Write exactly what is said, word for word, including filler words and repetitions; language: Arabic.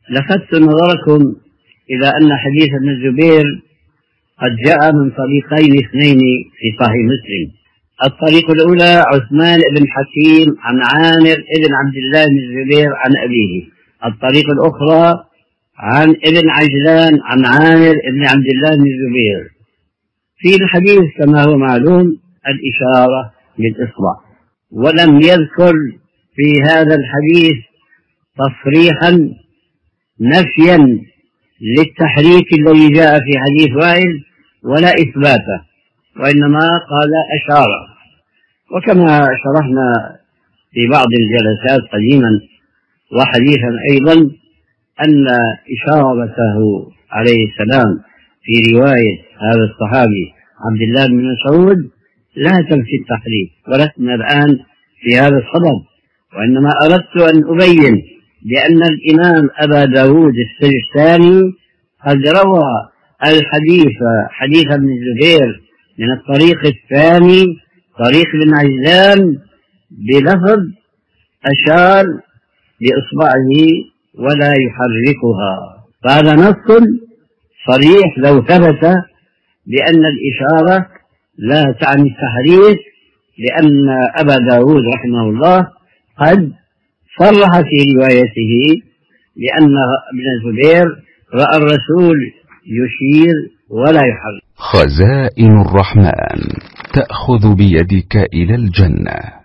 لفت نظركم إلى أن حديث ابن الزبير قد جاء من طريقين اثنين في صحيح مسلم. الطريق الأولى عثمان بن حكيم عن عامر بن عبد الله بن الزبير عن أبيه. الطريق الأخرى عن ابن عجلان عن عامر بن عبد الله بن الزبير. في الحديث كما هو معلوم الإشارة بالإصبع، ولم يذكر في هذا الحديث تصريحا نفيا للتحريك الذي جاء في حديث وائل ولا إثباته، وإنما قال أشار. وكما شرحنا في بعض الجلسات قديما وحديثا أيضا أن إشارته عليه السلام في رواية هذا الصحابي عبد الله بن مسعود لا تنفي التحريك، ولسنا الآن في هذا الصدد، وإنما أردت أن أبين بأن الإمام أبا داود السجستاني قد روى الحديث حديث ابن الزبير من الطريق الثاني طريق ابن عجلان بلفظ أشار بإصبعه ولا يحركها. فهذا نص صريح لو ثبت بأن الإشارة لا تعني التحريك، لأن أبا داود رحمه الله قد صرح في روايته بأن ابن الزبير رأى الرسول يشير ولا يحرك. خزائن الرحمن تأخذ بيدك إلى الجنة.